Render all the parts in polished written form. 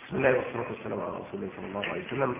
بسم الله والصلاة والسلام على رسول الله صلى الله عليه وسلم.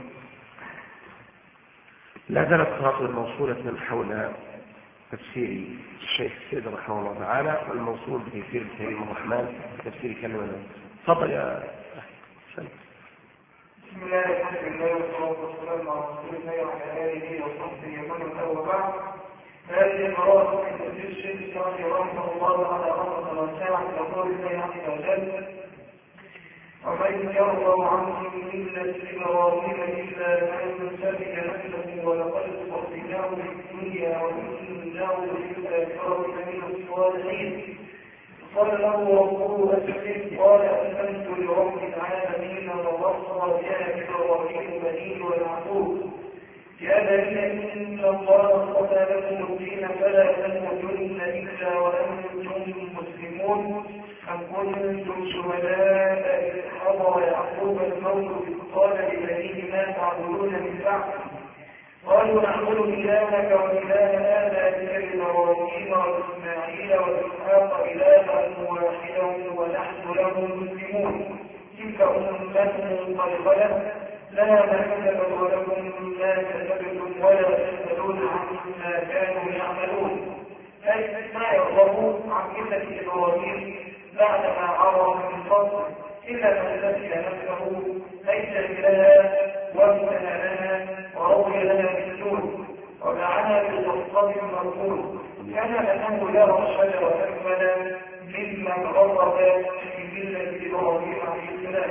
لا زالت قراءتنا موصولة حول تفسير الشيخ السيد رحمه الله تعالى والموصول بتفسير الكريم الرحمن تفسير كلمة الله. تفضل يا سلام. بسم الله الحمد لله والصلاة والسلام على رسول الله وعلى آله وصحبه ومن وبعد. هذه قراءة من تفسير الشيخ السعدي رحمه الله على رحمة واسعة لقول الله عز وجل: ومن يرضى عنهم ملة إبراهيم إلا من سفك نفسه ولقد اصطفيناه في الدنيا وإنه في الآخرة لمن الصالحين. قال له ربه أسلم، قال أسلمت لرب العالمين ووصى بها إبراهيم بنيه ويعقوب يا بني إن الله اصطفى لكم الدين فلا تموتن إلا وأنتم مسلمون. أم كنتم شهداء إذ حضر يعقوب الموت إذ قال لبنيه ما تعبدون من بعد؟ قالوا نعبد إلهك وإله آبائك إبراهيم وإسماعيل وإسحاق إلها واحدا ونحن له مسلمون. تلك أمة قد خلت لها ما كسبت ولكم ما كسبتم ولا تسألون عما كانوا يعملون. أي ما يرغبوا عن ملة إبراهيم بعدما عرف من فضل إلا من نسي نفسه ليس لها وامتنى لها وروي لها بالسوء ودعاها بالوصف المرفوض كان أنه لا رشد وأكمل ممن غضب في ملة إبراهيم عليه السلام.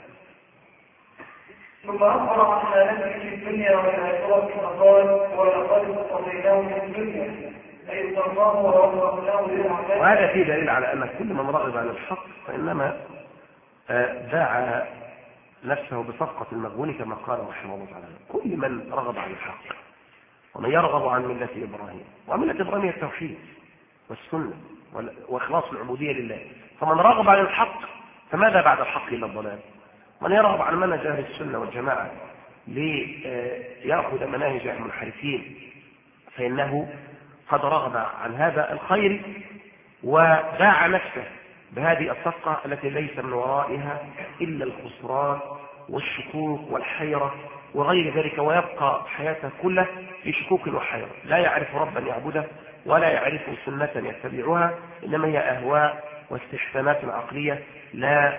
ثم أخبر عن حالته في الدنيا والآخرة فقال: ولقد اصطفيناه في الدنيا أي اصطفاه ورفعناه للعباد. وهذا فيه دليل على أن كل من رغب عن الحق فإنما باع نفسه بصفقة المغبون كما قال رحمه الله تعالى. كل من رغب عن الحق ومن يرغب عن ملة إبراهيم، وملة إبراهيم التوحيد والسنة وإخلاص العبودية لله. فمن رغب عن الحق فماذا بعد الحق إلا الضلال؟ من يرغب عن منهج أهل السنة والجماعة ليأخذ مناهج المنحرفين فإنه قد رغب عن هذا الخير وباع نفسه بهذه الصفقة التي ليس من ورائها إلا الخسران والشكوك والحيرة وغير ذلك، ويبقى حياته كلها في شكوك وحيرة، لا يعرف ربا يعبده ولا يعرف سنة يتبعها، إنما هي أهواء واستحسانات عقلية لا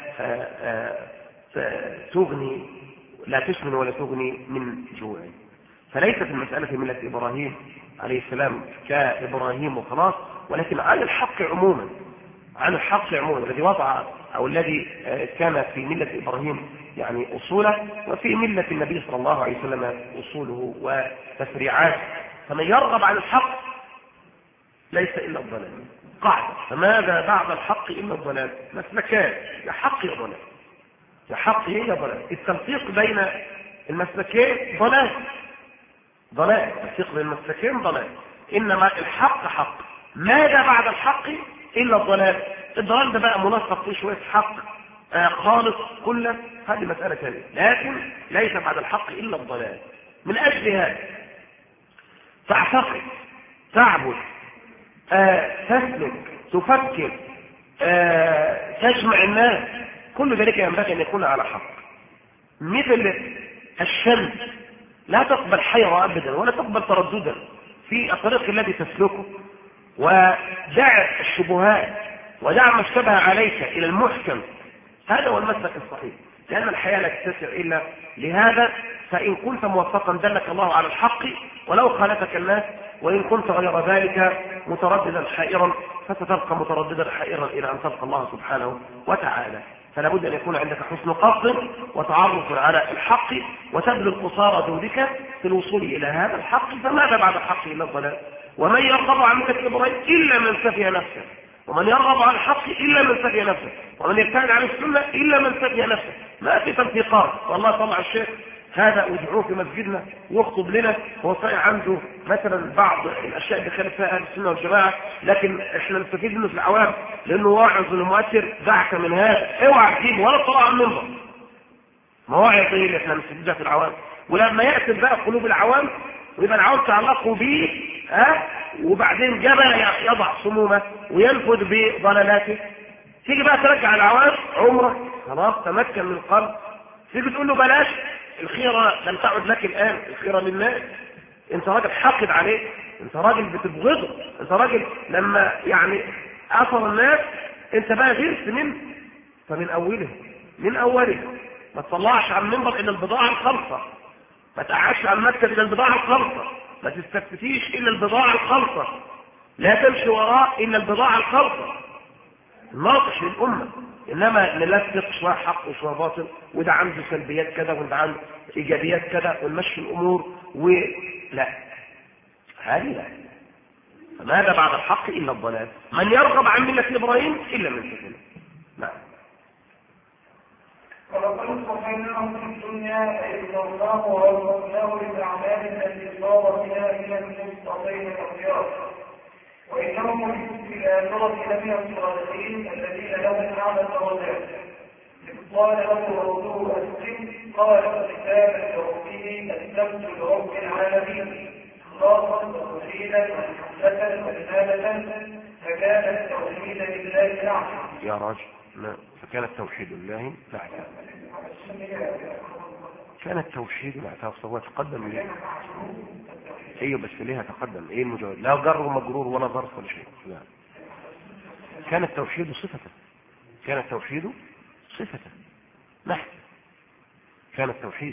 تسمن ولا تغني من جوع. فليست المسألة في ملة إبراهيم عليه السلام كإبراهيم وخلاص، ولكن عن الحق عموما، عن الحق عموما الذي وضع أو الذي كان في ملة إبراهيم يعني أصوله، وفي ملة النبي صلى الله عليه وسلم أصوله وتفريعاته. فمن يرغب عن الحق ليس إلا الضلال قاعدة. فماذا بعد الحق إلا الضلال؟ مسلكان، يا حق يا ضلال، يا حق يا ضلال. التنسيق بين المسلكين ضلال، التنسيق بين المسلكين ضلال. إنما الحق حق. ماذا بعد الحق إلا الضلال؟ الضلال ده بقى منسق فيه شوية حق خالص كله، هذه مسألة ثانية، لكن ليس بعد الحق إلا الضلال. من أجل هذا تعتقد، تعبد، تسلك، تفكر، تجمع الناس، كل ذلك ينبغي أن يكون على حق. مثل الشمس لا تقبل حيرة أبدا ولا تقبل ترددا في الطريق الذي تسلكه، ودع الشبهات ودع ما اشتبه عليك إلى المحكم. هذا هو المسلك الصحيح، لأن الحياة لا تتسع إلا لهذا. فإن كنت موفقا دلك الله على الحق ولو خالفك الناس، وإن كنت غير ذلك مترددا حائرا فستبقى مترددا حائرا إلى أن تلقى الله سبحانه وتعالى. فلا بد أن يكون عندك حسن قصد وتعرف على الحق وتبذل قصارى جهدك في الوصول إلى هذا الحق. فماذا بعد الحق إلا الضلال؟ ومن يرغب عن ملة إبراهيم إلا من سفي نفسه، ومن يرغب عن الحق إلا من سفي نفسه، ومن يبتعد عن السنة إلا من سفي نفسه. ما في تنفيقات. والله طلع الشيخ هذا ادعوه في مسجدنا واخطب لنا، هو صحيح عنده مثلا بعض الاشياء اللي خالف فيها اهل السنه والجماعه، لكن احنا نستفيد منه في العوام لانه واعظ ومؤثر. دعك من هذا، اوعى تجيب ولا طلع عن منبر مواعظ اللي احنا نستفيدها في العوام. ولما يأتي بقى قلوب العوام ويبقى العوام تعلقوا به وبعدين جبل يضع صمومه وينفذ بضللاته، تيجي بقى ترجع العوام عمره خلاص تمكن من القلب تيجي تقول له بلاش، الخيرة لم تعد لك الآن، الخيرة للناس. انت راجل حاقد عليه، انت راجل بتبغضه، انت راجل لما يعني اثر الناس انت بقى غيرت منه. فمن اوله ما تطلعش على المنبر الا البضاعة الخالصة، ما تقعدش على المكتب الا البضاعة الخالصة، ما تستفتيش الا البضاعة الخالصة، لا تمشي وراء الا البضاعة الخالصة. ناقش للأمة، إنما نلفق شوية حق وشوية باطل، وده عنده سلبيات كذا وده عنده إيجابيات كذا، ونمشي الأمور لا، هذه لا. فماذا بعد الحق إلا الضلال؟ من يرغب عن ملة إبراهيم إلا من سفل. نعم. ولقد صفيناهم في الدنيا فإذناه ورزقناه بالأعمال التي صار بها إلى المستقيم الأخيار، وإنهم في الآخرة لمن الصالحين الذين لهم أعلى الدرجات. إذ قال له رسول أسلم قال كتابا لربه أسلمت لرب العالمين خاصا وتوحيدا ومحبة وإنابة، فكان التوحيد لله نعمة. يا راجل لا، فكان التوحيد لله نعمة. كان التوحيد نعمة. هو تقدم ليه؟ ايوه بس ليها تقدم. ايه المجاوب؟ لا جر ومجرور ولا ظرف ولا شيء. لا، كان التوحيد صفة، كان التوحيد صفة نحن، كان التوحيد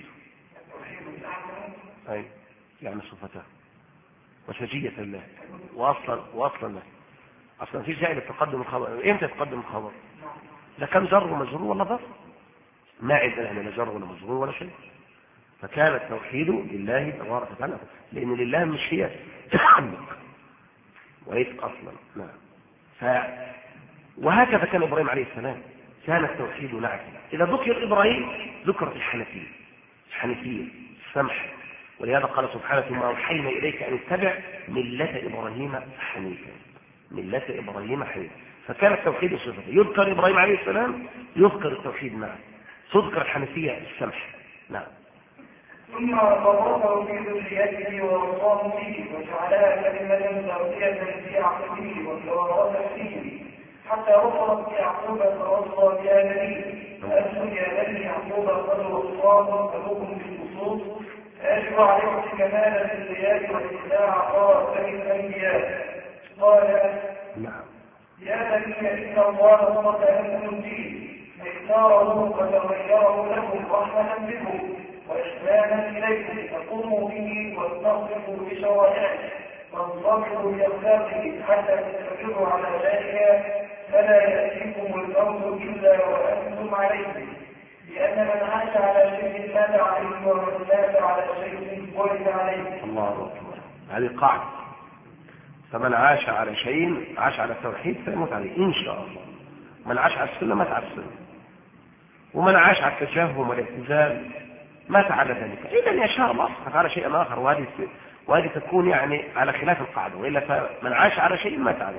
اي يعني صفته وسجية الله واصلا له. اصلا في جاي لتقدم الخبر. امتى تقدم الخبر؟ لا كان جر ومجرور ولا ظرف، ما عندنا لا جر ولا مجرور ولا شيء. فكان التوحيد لله تبارك وتعالى، لان لله مش هي تحمق وليس اصلا. نعم. وهكذا كان ابراهيم عليه السلام، كان التوحيد نعم. اذا ذكر ابراهيم ذكرت الحنيفيه السمح، ولهذا قال سبحانه ثم اوحينا اليك ان اتبع مله ابراهيم حنيفا، مله ابراهيم حنيفا. فكان التوحيد صفته، يذكر ابراهيم عليه السلام يذكر التوحيد نعم، تذكر الحنيفيه السمح. نعم. ثم فرقه في ذريته ووصاه به وجعلها كلمة باقية في عقله وتوارث فيه، حتى وصلت يعقوب فوصى بها نبيه. فأنتم يا بني يعقوب قد وصاكم أبوكم بالخصوص، فأجب عليكم كمال الذريات واتباع خاتم الأنبياء. قال يا بني إن الله صرف لكم الدين فاختاره فتغيره لكم رحمة بكم وإحسانا إليكم، فقوموا به واستغفروا بشرائعه وانصبروا بأخلاقه حتى تستقروا على ذلك، فلا يأتيكم الموت إلا وأنتم عليه، لأن من عاش على شيء مات عليه ومن مات على شيء ولد عليه. الله أكبر. هذه قاعدة، فمن عاش على شيء عاش على التوحيد فيموت عليه إن شاء الله. من عاش على السنة مات على السنة، ومن عاش على التجهم والاعتزال مات على ذلك. إذا يشاء الله على شيء آخر، وهذه تكون يعني على خلاف القاعدة، وإلا فمن عاش على شيء مات عليه.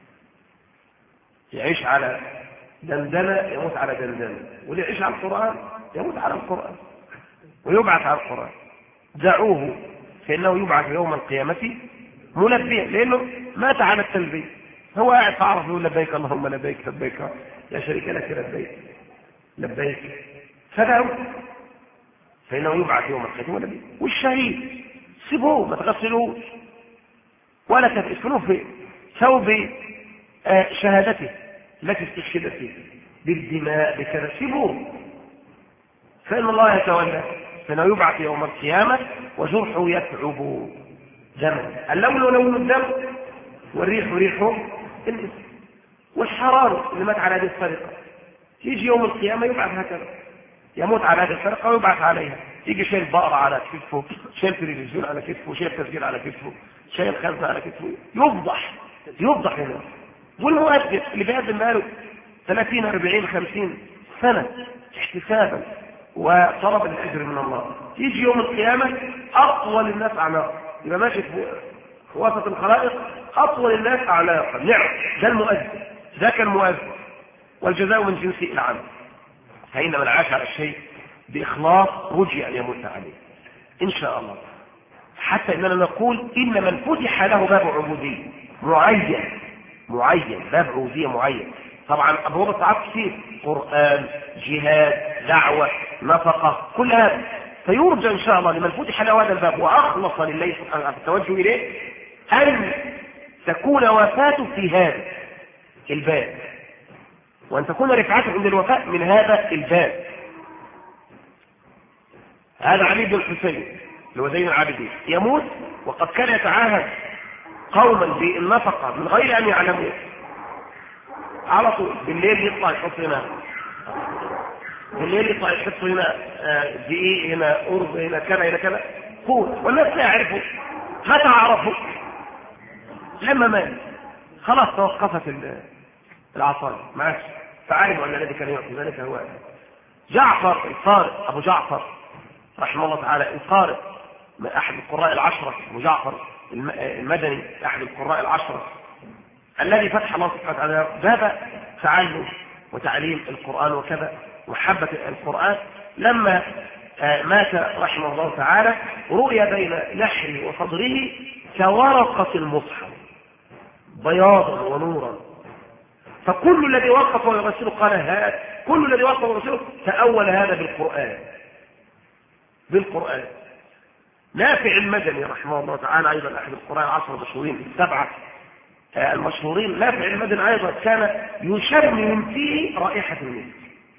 يعيش على دندنة يموت على دندنة، واللي يعيش على القرآن يموت على القرآن ويبعث على القرآن. دعوه فإنه يبعث يوم القيامة ملبيا، لأنه مات على التلبية. هو قاعد فعرف يقول لبيك اللهم لبيك لبيك لا شريك لك لبيك لبيك، فدعوه فإنه يبعث يوم القيامة ملبيا. والشهيد سيبوه ما تغسلوش ولا تفسلوه في ثوب شهادته التي استشهد فيه بالدماء بكذا، سيبوه فإن الله يتولى، فإنه يبعث يوم القيامة وجرحه يتعب دما، اللون لون الدم والريح ريحه الإثم، والحرار اللي مات على هذه السرقة يجي يوم القيامة يبعث هكذا، يموت على هذه السرقة ويبعث عليها. يجي شايل بقرة على كتفه، شايل تلفزيون على كتفه، شايل تسجيل على كتفه، شايل خزنة على كتفه، يفضح هنا. والمؤدب اللي بيقدم بقاله 30 40 50 سنة احتسابا وطلب الأجر من الله، يجي يوم القيامة أطول الناس أعناقا، يبقى ماشي في وسط الخلائق أطول الناس أعناقا. نعم، ده المؤدب، ده كان مؤدب، والجزاء من جنس العمل. فإن من عاش على الشيء بإخلاص رجع أن يموت عليه إن شاء الله. حتى إننا نقول إن من فتح له باب عبودية معين، باب عبودية معين. طبعا أبواب الطاعات كثير، قرآن، جهاد، دعوة، نفقة، كل هذا. فيرجى إن شاء الله لمن فتح له هذا الباب وأخلص لله سبحانه في التوجه إليه أن تكون وفاته في هذا الباب، وأن تكون رفعته عند الوفاء من هذا الباب. هذا علي بن الحسين اللي هو زين العابدين يموت وقد كان يتعاهد قوما بالنفقة من غير أن يعلموا، على طول بالليل يطلع يحط هنا، بالليل يطلع يحط هنا دقيق، هنا أرز، هنا كذا، هنا كذا، قول، والناس لا يعرفوا. متى عرفوا؟ لما مات خلاص توقفت العصاية معاش، فعلموا أن الذي كان يعطي ذلك هو جعفر القارئ، أبو جعفر رحمه الله تعالى القارئ، من أحد القراء العشرة، أبو جعفر المدني أحد القراء العشرة الذي فتح الله سبحانه وتعالى باب تعلم وتعليم القرآن وكذا ومحبة القرآن. لما مات رحمه الله تعالى رؤي بين لحمه وصدره كورقة المصحف بياضا ونورا، فكل الذي وقف ويغسله قال هذا، كل الذي وقف ويغسله تأول هذا بالقرآن. نافع المدني رحمه الله تعالى أيضا أحد القراء العشرة المشهورين السبعة المشهورين، نافع المدني أيضا كان يشمم فيه رائحة المسك،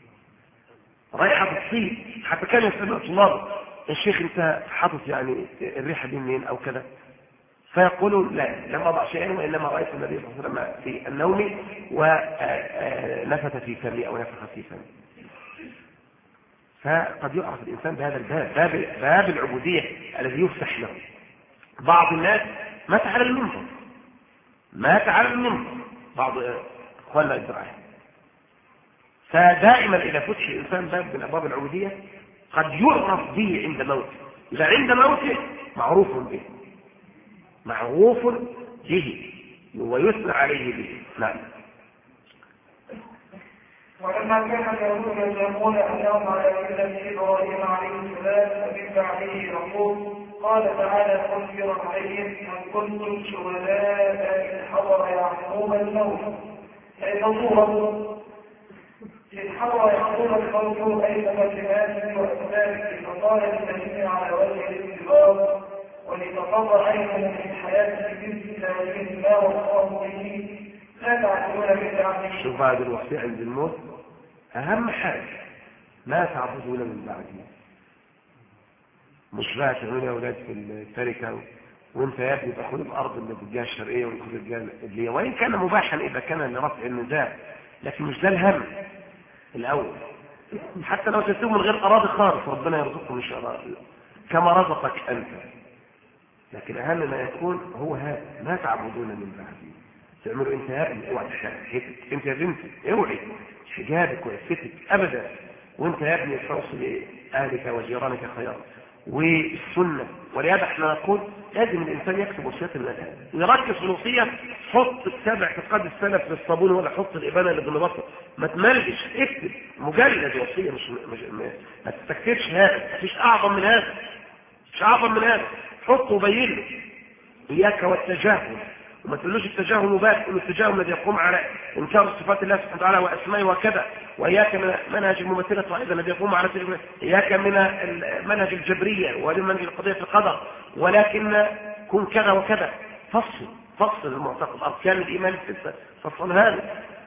رائحة الطيب، حتى كان يسأل طلابه الشيخ أنت حاطط يعني الريحة دي منين أو كذا، فيقولون لا لم أضع شيئا وإنما رأيت النبي صلى الله عليه وسلم في النوم ونفث في فمي أو نفخ في فمي. فقد يعرف الإنسان بهذا الباب، باب العبودية الذي يفتح له. بعض الناس مات على المنبر، بعض أخواننا إبراهيم. فدائما إذا فتح الإنسان باب من أبواب العبودية قد يعرف به عند موته، إذا عند موته معروف به ويثنى عليه به. نعم. ولما كان اليهود يزعمون انهم على مله ابراهيم عليه السلام فمن بعده يقول قال تعالى مخبرا عليهم ان كنتم شهداء اذ حضر يعقوب الموت، اي صوره اذ حضر يعقوب الموت اي مكلمات واسباب فقال للذين على وجه الانتظار ولتقر عينهم من حياه الجنس الى ما وصاه به لا تعبدون من بعده. شوف بعد الوصية عند الموت أهم حاجة لا تعبدون من بعده، مش بقى تعملوا يا أولاد في التركة وانت يا ابني تأخذ الأرض اللي بالجهة الشرقية ويأخذ الجهة اللي وإن كان مباحا إذا كان لرفع النزاع، لكن مش ده الهم الأول. حتى لو تسيبوا من غير أراضي خالص ربنا يرزقكم إن شاء الله كما رزقك أنت، لكن أهم ما يكون هو هذا لا تعبدون من بعده. تعملوا انت يا ابني اوعى تحجبك، انت يا بنتي اوعي حجابك وعفتك ابدا، وانت يا ابني توصل لاهلك وجيرانك خيرا والسنه. ولهذا احنا نقول لازم الانسان يكتب وصيه الناس ويركز في الوصيه. حط كتاب اعتقاد السلف للصابون ولا حط الابانه لابن بطل، ما تملش، اكتب مجلد وصيه، ما تستكتبش هذا، مفيش اعظم من هذا، مش اعظم من هذا. حطه وبين له اياك والتجاهل، وما تقولوش التجاهل مباشر، تقول التجاهل الذي يقوم على انكار صفات الله سبحانه وتعالى واسمائه وكذا، واياك من منهج الممثله وايضا الذي يقوم على اياك من منهج الجبريه ومنهج القضيه في القدر، ولكن كن كذا وكذا. فصل المعتقد، اركان الايمان السته، فصل هذا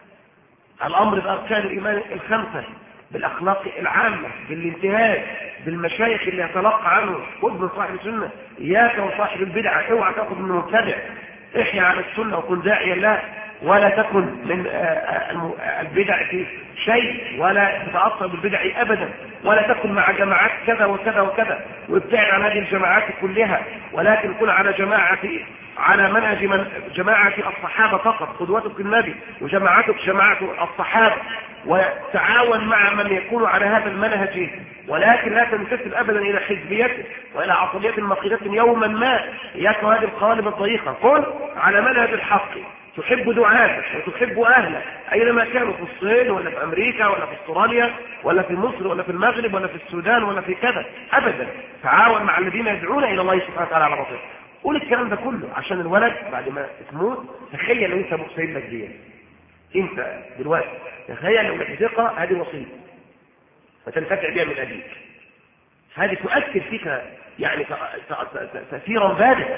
الامر باركان الايمان الخمسه، بالاخلاق العامه، بالانتهاج، بالمشايخ اللي يتلقى عنه، خذ من صاحب السنه، اياك وصاحب البدعه، اوعى تاخذ من المبتدع، احيا على السنه وكن داعيا له، ولا تكن من البدع في شيء، ولا تتاثر بالبدع ابدا، ولا تكن مع جماعات كذا وكذا وكذا وابتعد عن هذه الجماعات كلها، ولكن كن على على منهج جماعه الصحابه فقط، قدوتك النبي وجماعتك جماعه الصحابه، وتعاون مع من يكون على هذا المنهج، ولكن لا تنتسب ابدا الى حزبيته والى عصبيه مقيده يوما ما. اياك هذه القوالب الضيقه، كن على منهج الحق، تحب دعاتك وتحب اهلك اينما كانوا، في الصين ولا في امريكا ولا في استراليا ولا في مصر ولا في المغرب ولا في السودان ولا في كذا، ابدا تعاون مع الذين يدعون الى الله سبحانه وتعالى على بصيره. قول الكلام ده كله عشان الولد بعد ما تموت تخيل لو انت مقسم لك دي، انت دلوقتي تخيل لو لك ثقه هذه وصيه، فتنتفع بها من أبيك. هذه تؤثر فيك يعني تأثيرا بالغا،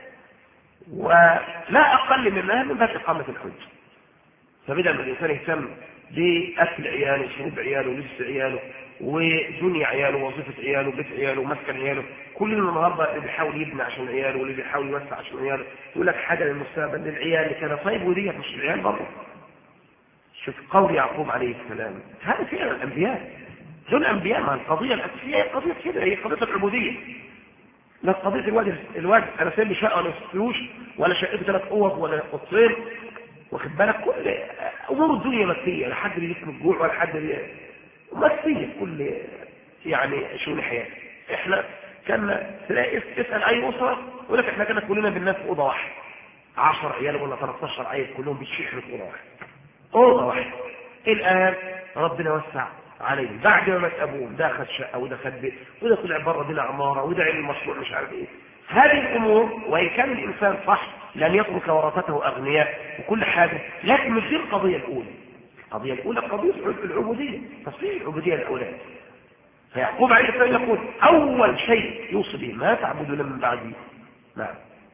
ولا أقل منها من باب إقامة الحج. فبدأ الإنسان يهتم بأكل عياله وشرب عياله ولبس عياله ودنيا عياله ووظيفة عياله وبيت عياله ومسكن عياله. كل النهارده اللي بيحاول يبني عشان عياله واللي بيحاول يوسع عشان عياله يقول لك حاجة للمستقبل للعيال كده. طيب ودي مش العيال برضه؟ شوف قول يعقوب عليه السلام، هذا فعلا الأنبياء دول أنبياء. مع القضية الأساسية هي قضية كده، هي قضية العبودية. لا قضية الوجه أنا سايب لي شقة ولا سيوش ولا شقته 3 أوض ولا قصير، واخد بالك؟ كل أمور الدنيا مادية، لا حد بيجيك من الجوع ولا حد مادية، كل يعني شؤون الحياة. احنا كنا تلاقي اسأل أي أسرة يقول لك احنا كنا كلنا بالناس في أوضة واحدة، 10 عيال ولا 13 عيل كلهم بيتشحنوا في أوضة واحدة، أوضة واحدة. الآن ربنا وسع عليهم بعد ما مات أبوهم، ده أخذ شقة وده أخذ بيت وده طلع بره دينا عمارة وده عمل مشروع مش عارف إيه. هذه الأمور وإن كان الإنسان صح لن يترك ورثته أغنياء وكل حاجة، لكن مش دي القضية الأولى. القضية الأولى قضية العبودية، تصحيح العبودية الأولى. فيعقوب عليه السلام يقول أول شيء يوصي به ما تعبدون من بعدي. نعم.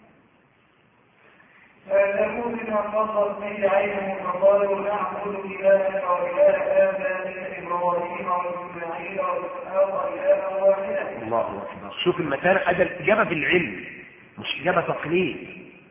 فيكون من فضل في عينه فقالوا نعبد إلهك وإله آبائك إبراهيم وإسماعيل وإسحاق إلها واحدا. الله أكبر. شوف المكان، هذا الإجابة بالعلم مش إجابة تقليد.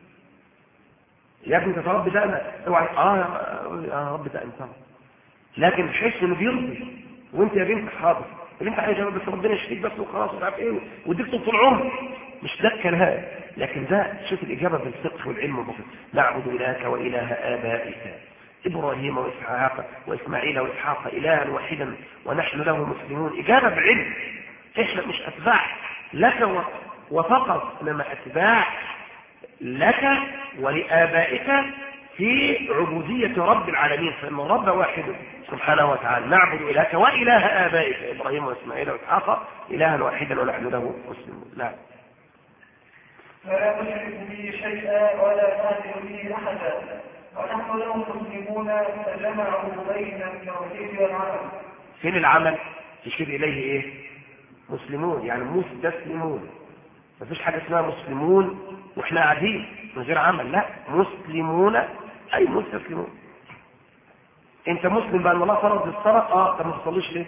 يا ابني تتربي ده أنا اوعى يا رب ده أنت، لكن بحيث إنه بيرضي. وأنت يا بنت حاضر اللي أنت عايز بس ربنا يشفيك بس وخلاص مش عارف إيه وديك طول العمر، مش ده الكلام. لكن ده شوف الإجابة بالفقه والعلم والبسيط. نعبد إلهك وإله آبائك إبراهيم وإسحاق وإسماعيل وإسحاق إلها واحدا ونحن له مسلمون. إجابة بعلم. إحنا مش أتباع لك وفقط، إنما أتباع لك ولآبائك في عبودية رب العالمين، فإن الرب واحد سبحانه وتعالى. نعبد إلهك وإله آبائك إبراهيم وإسماعيل وإسحاق إلها واحدا ونحن له مسلمون. لا فلا تشرك به شيئا ولا تعدل به أحدا ونحن له مسلمون. فجمعوا بين التوحيد والعمل. فين العمل؟ تشير إليه إيه؟ مسلمون، يعني مستسلمون. مفيش حاجة اسمها مسلمون وإحنا قاعدين من غير عمل، لا، مسلمون أي مستسلمون. أنت مسلم بأن الله فرض الصلاة، طب ما تصليش ليه؟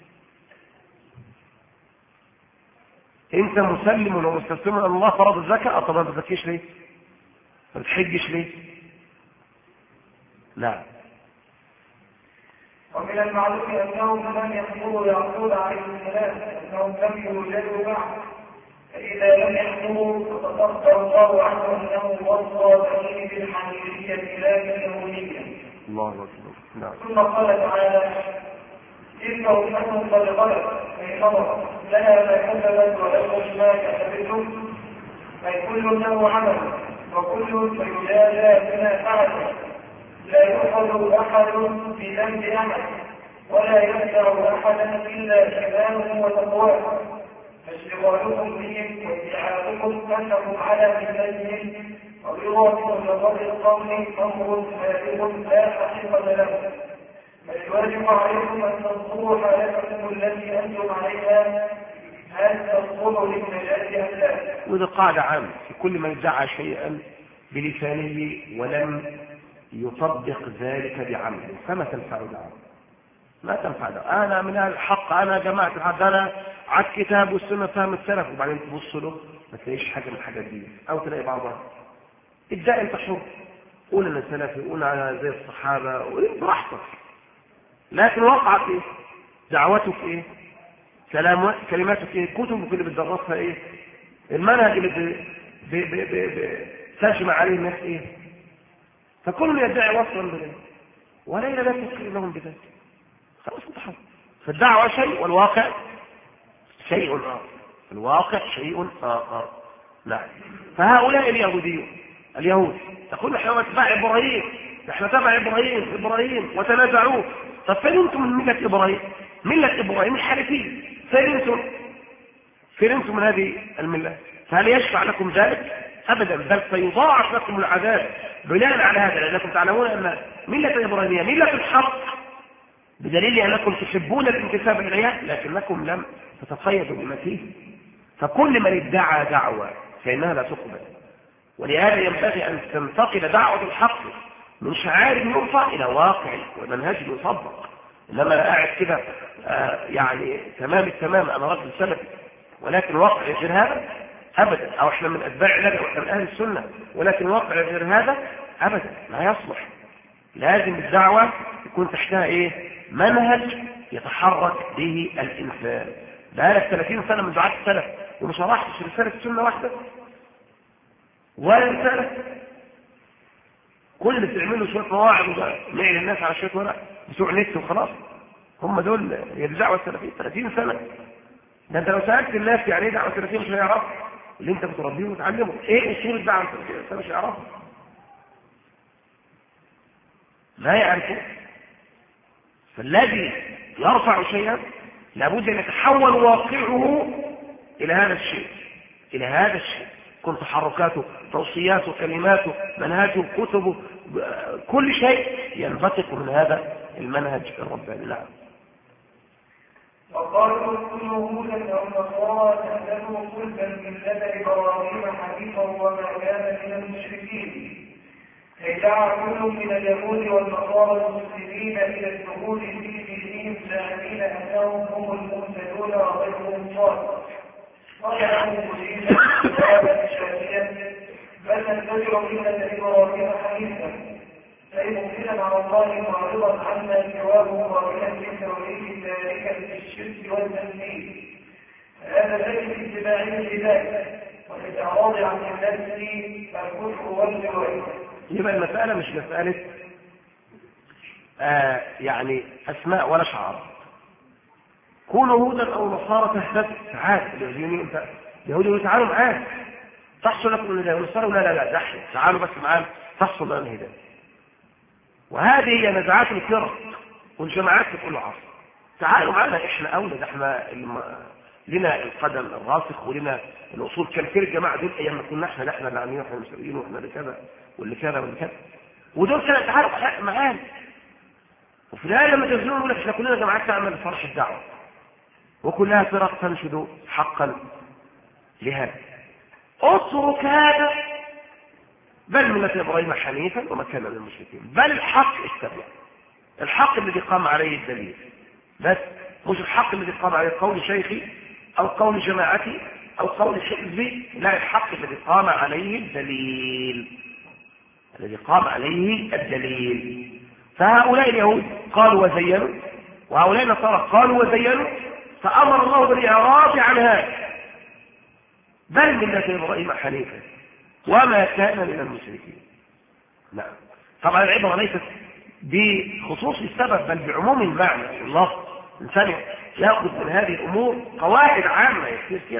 أنت مسلم ومستسلم أن الله فرض الزكاة، طب ما تزكيش ليه؟ ما بتحجش ليه؟ لا. ومن المعلوم أنهم لم يحضروا يعقوب عليه السلام، أنهم لم يوجدوا بعد. فإذا لم يحضروا فتذكر الله عنه أنه وصى بنيه بالحنيفية لا باليهودية. الله أكبر. نعم. ثم قال تعالى: تلك أمة قد خلت من قبل لها ما كسبت ولكم ما كسبتم فكل له عمل وكل سيجازى بما فعل. لا يؤخذ أحد بذنب أحد ولا يخدع أحدا إلا إيمانه وتقواه. فاشتغالكم بهم وادعاؤكم أنهم على ملتهم وبرغم مجرد القول أمر سابق لا حقيقة له. فالواجب عليكم أن تنظروا حالتكم التي أنتم عليها هل تصلح للنجاة أم لا. وده قاعدة عامة في كل من ادعى شيئا بلسانه ولم يطبق ذلك بعمله فما تنفع دعوه، ما تنفع دعوه. أنا من الحق، أنا جماعة الحق، أنا على الكتاب والسنة فهم السلف، وبعدين تبص له ما تلاقيش حاجة من الحاجات دي أو تلاقي بعضها. ادعي أنت حر، قول أنا سلفي، قول أنا زي الصحابة، قول براحتك، لكن وقعت إيه؟ دعوتك إيه؟ كلماتك إيه؟ كتبك اللي بتدرسها إيه؟ المنهج اللي ترجم عليه الناس إيه؟ فكل يدعي وصلا بذلك وليلة لا تذكر لهم بذلك، خلاص انت حر. فالدعوة شيء والواقع شيء آخر، الواقع شيء آخر. لا. فهؤلاء اليهود تقول نحن اتباع إبراهيم، نحن تبع إبراهيم وتنازعوه. طب فين انتم من ملة إبراهيم؟ ملة إبراهيم الحنيفية، فين انتم من هذه الملة؟ فهل يشفع لكم ذلك؟ أبدا، بل سيضاعف لكم العذاب بناء على هذا، لأنكم تعلمون أن ملة إبراهيمية ملة الحق بدليل أنكم تحبون الانتساب إليها لكنكم لم تتقيدوا بما فيه. فكل من ادعى دعوة فإنها لا تقبل، ولهذا ينبغي أن تنتقل دعوة الحق من شعائر يرفع إلى واقع ومنهج يطبق. إنما قاعد كده يعني تمام التمام أنا رجل سلفي ولكن واقع غير هذا أبدا، أو إحنا من أتباع النبي وإحنا من أهل السنة ولكن واقع غير هذا أبدا، لا يصلح. لازم الدعوة يكون تحتها إيه؟ منهج يتحرك به الإنسان. بقالك 30 سنة من دعاة السلف وما شرحتش رسالة السنة واحدة ولا رسالة، كل اللي بتعمله شوية مواعظ ونعلن الناس على شوية ورق بتوع نت وخلاص. هم دول هي الدعوة السلفية 30 سنة. ده انت لو سألت الناس يعني ايه دعوة سلفية مش هيعرف اللي انت بتربيه وتعلمه ايه اصول الدعوة السلفية، مش هيعرف، لا يعرفه. فالذي يرفع شيئا لابد ان يتحول واقعه الى هذا الشيء، الى هذا الشيء، كل تحركاته توصياته كلماته منهاجه كتبه كل شيء ينبثق من هذا المنهج الرباني. نعم. وقالوا كل هودا او نصارى تهتدوا قلبا من لدى ابراهيم حنيفا وما كان من المشركين. اي دعا كل من اليهود والنصارى المسلمين الى الدخول في دينهم زاعمين انهم هم المهتدون وغيرهم صالح. قال له مجيبا جوابا شافيا بل نتبع مله ابراهيم حنيفا أي مؤمنا على الله معرضا عنا جوابه قائلا بالتوحيد تاركا للشرك والتنفيذ. هذا ليس اتباعا لذلك والاعراض عن النفس الكفر والجواب. يبقى المسألة مش مسألة يعني أسماء ولا شعار. كونوا هودا أو نصارى تهتد تعال اليهوديين انت يهودي تعالوا معاك تحصل لكم من الهداية ونصارى لا لا لا دحل تعالوا بس معانا تحصل لنا الهداية. وهذه هي نزعات الفرق والجماعات في كل عصر. تعالوا معنا احنا اولى، ده احنا لنا القدم الراسخ ولنا الاصول. كان في الجماعه دول ايام ما كنا احنا اللي عاملين واحنا مسؤولين واحنا اللي كذا واللي كذا واللي كذا، ودول كانوا تعالوا معانا. وفي النهايه لما تنزلوا يقول لك احنا كلنا جماعات تعمل لصالح الدعوه وكلها فرق تنشد حقا لهذا. اترك هذا بل ملة إبراهيم حنيفا وما كان من المشركين، بل الحق اتبع الحق الذي قام عليه الدليل، بس مش الحق الذي قام عليه قول شيخي أو قول جماعتي أو قول حزبي، لا الحق الذي قام عليه الدليل، الذي قام عليه الدليل. فهؤلاء اليهود قالوا وزينوا وهؤلاء النصارى قالوا وزينوا، فأمر الله بالإعراض عن هذا بل ملة إبراهيم حنيفا وما كان من المشركين. نعم. طبعا العبرة ليست بخصوص السبب بل بعموم المعنى. الله الإنسان يأخذ من هذه الأمور قواعد عامة يصير فيها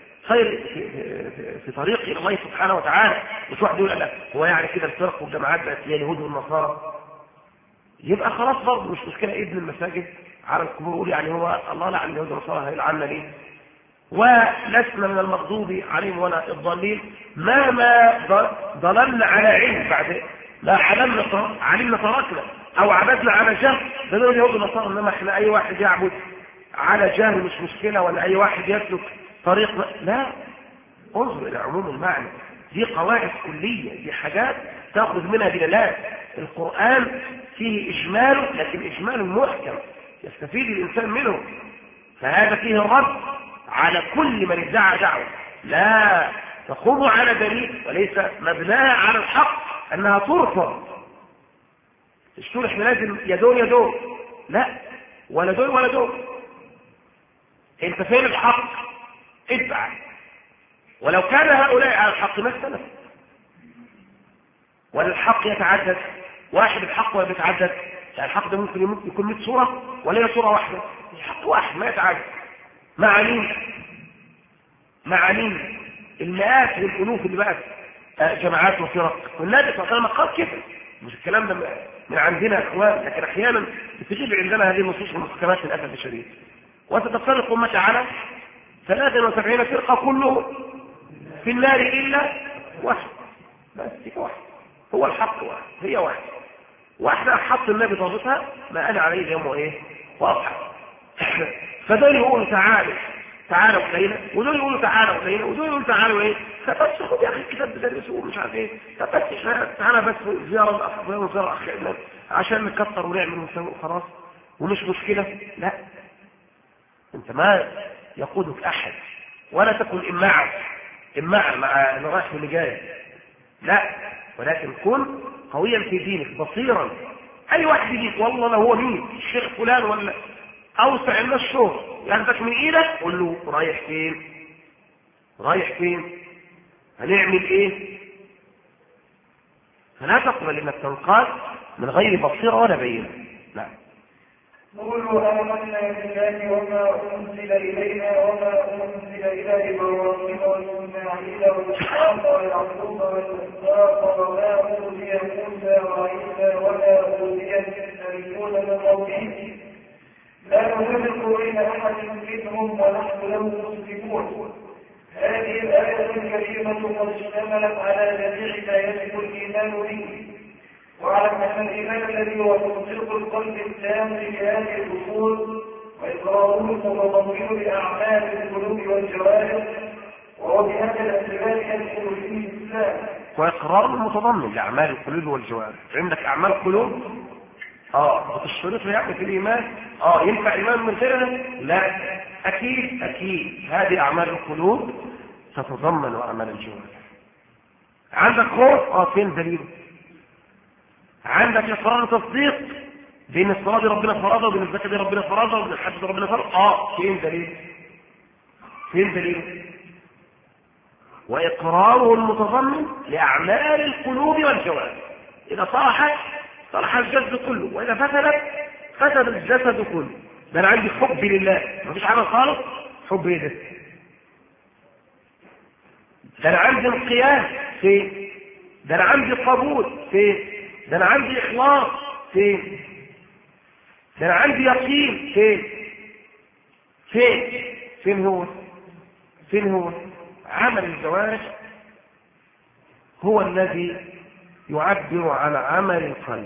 في طريق إلى الله سبحانه وتعالى. مش واحد يقول لا هو يعني كده الفرق والجماعات بقت هي اليهود والنصارى، يبقى خلاص برضه مش مشكلة ابن المساجد على القبور يقول يعني هو الله لعن اليهود والنصارى هيلعننا ليه؟ ولسنا من المغضوب عليهم ولا الضالين ما ضللنا على علم بعد لا علمنا تركنا او عبدنا على جهل. ده دول اليهود والنصارى، انما احنا اي واحد يعبد على جهل مش مشكله، ولا اي واحد يسلك طريق، لا. انظر الى عموم المعنى، دي قواعد كليه، دي حاجات تاخذ منها دلالات. القران فيه اجمال لكن اجمال محكم يستفيد الانسان منه، فهذا فيه الرد على كل من ادعى دعوة لا تقوم على دليل وليس مبناها على الحق انها ترفض. مش تقول احنا لازم يدور لا، ولا دول ولا دول. انت فين الحق؟ ادعى، ولو كان هؤلاء على الحق ما اختلف. ولا الحق يتعدد، واحد الحق ولا بيتعدد؟ يعني الحق ده ممكن يكون 100 صورة ولا هي صورة واحدة؟ الحق واحد ما يتعدد. معانين المئات والالوف اللي بقت جماعات وفرق، والنبي صلى الله عليه وسلم قال كده، مش الكلام ده من عندنا يا اخوان، لكن احيانا بتجيب عندنا هذه النصوص المحكمات للاسف الشديد. وتتفرق امتي على 73 فرقه كلهم في النار الا واحد، بس هي واحد، هو الحق واحد، هي واحد. واحدة حط النبي ضابطها ما أنا عليه اليوم وإيه واضحة. فدول يقولوا تعالوا إلينا، ودول يقولوا تعالوا إلينا، ودول يقولوا تعالوا إيه. فبس خد يا أخي الكتاب بدرسه ومش عارف إيه. فبس تعالى بس زيارة الأخ وزيارة أخ عشان نكتر ونعمل ونسوي وخلاص ومش مشكلة. لا، أنت ما يقودك أحد، ولا تكن إماعا مع الرايح واللي جاي. لا، ولكن كن قويا في دينك بصيرا. أي واحد يجيك والله لو هو مين الشيخ فلان ولا أوسع الناس شهر ياخدك من إيدك قول له رايح فين هنعمل إيه. فلا تقبل إنك تنقاد من غير بصيرة ولا بينة. لا، قولوا آمنا بالله وما أنزل إلينا وما أنزل إلى إبراهيم وإسماعيل وإسحاق ويعقوب والأسباط وما أوتي موسى وعيسى وما أوتي النبيون من ربهم لا نفرق بين أحد منهم ونحن له مسلمون. هذه الآية الكريمة قد اشتملت على جميع ما يجب الإيمان به، واعلم أن الإيمان الذي هو تصديق القلب التام بهذه الأصول وإقراره المتضمن لأعمال القلوب والجوارح، وهو بهذا الاعتبار يدخل فيه الإسلام. وإقرار المتضمن لأعمال القلوب والجوارح. عندك أعمال قلوب بتشترط يعني في الإيمان ينفع إيمان من غيرها؟ لا، أكيد هذه أعمال القلوب تتضمن أعمال الجوارح. عندك خوف فين دليل؟ عندك إقرار وتصديق بين الصلاة دي ربنا فرضها وبين الزكاة دي ربنا فرضها وبين الحج دي ربنا فرضها. فين دليل؟ وإقراره المتضمن لأعمال القلوب والجوارح. إذا صلح الجسد كله، وإذا فسد الجسد كله. ده أنا عندي حب لله مفيش عمل خالص، حب إيه ده أنا عندي انقياد فين؟ ده أنا عندي قبول فين؟ ده أنا عندي إخلاص فين؟ ده أنا عندي يقين فين هو؟ عمل الجوارح هو الذي يعبر عن عمل القلب.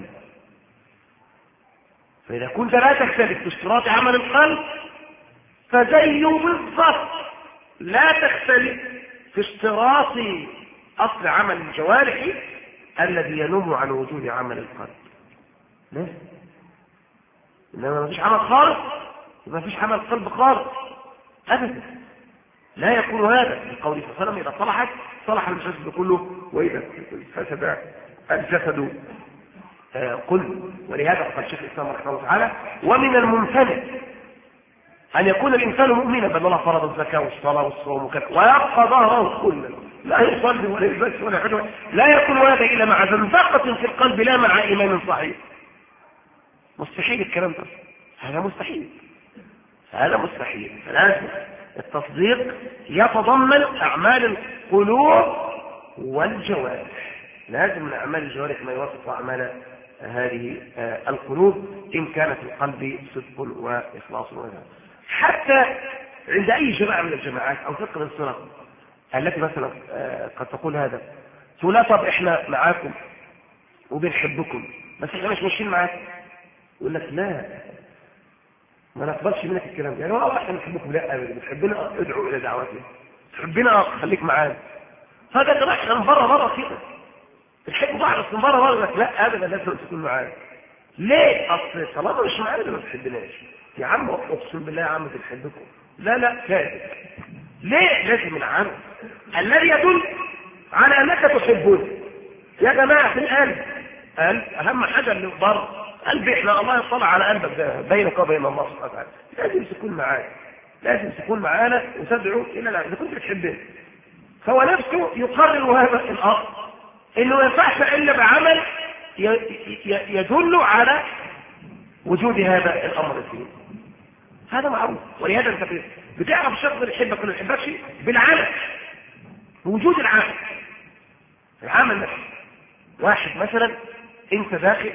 فإذا كنت لا تختلف في اشتراط عمل القلب فزيه بالضبط لا تختلف في اشتراط أصل عمل الجوارح الذي ينم عن وجود عمل القلب. ليه؟ إنما ما فيش عمل خالص ما فيش عمل قلب خالص أبدا. لا يكون هذا لقوله صلى الله عليه وسلم إذا صلحت صلح الجسد كله وإذا فسد الجسد كله. ولهذا قال الشيخ الإسلام رحمه الله تعالى ومن الممتنع أن يكون الإنسان مؤمنا بأن الله فرض الزكاة والصلاة والصوم وكذا ويبقى ظهره كله لا يصلي ولا يلبس ولا يحج، لا يكون هذا إلا مع زندقة في القلب لا مع إيمان صحيح. مستحيل الكلام ده، هذا مستحيل. فلازم التصديق يتضمن أعمال القلوب والجوارح. لازم من أعمال الجوارح ما يوافق أعمال هذه القلوب إن كانت القلب صدق وإخلاص وغيرها. حتى عند أي جماعة من الجماعات أو فقه الصلاة التي مثلا قد تقول هذا تقول لا طب إحنا معاكم وبنحبكم بس إحنا مش ماشيين معاكم، يقول لك لا ما نقبلش منك الكلام ده. يعني والله احنا بنحبكم لا ابدا، بتحبنا ادعوا الى دعواتنا، تحبنا خليك معانا. هذا كده احنا من بره كده بنحب بعض بس من بره لك لا ابدا لازم تكون معانا. ليه؟ اصل طالما مش معانا ما بتحبناش يا عم، اقسم بالله يا عم بنحبكم. لا كاذب. ليه؟ لازم العمل الذي يدل على انك تحبون. يا جماعه في القلب اهم حاجه اللي بره قلبي احنا الله يطلع على قلبك ده بينك وبين الله سبحانه وتعالى. لازم تكون معانا وتدعو الى اذا كنت بتحبنا. فهو نفسه يقرر هذا الامر انه ما ينفعش الا بعمل يدل على وجود هذا الامر فيه. هذا معروف. ولهذا انت بتعرف الشخص اللي يحبك ولا ما يحبكش بالعمل، بوجود العمل نفسه. واحد مثلا انت داخل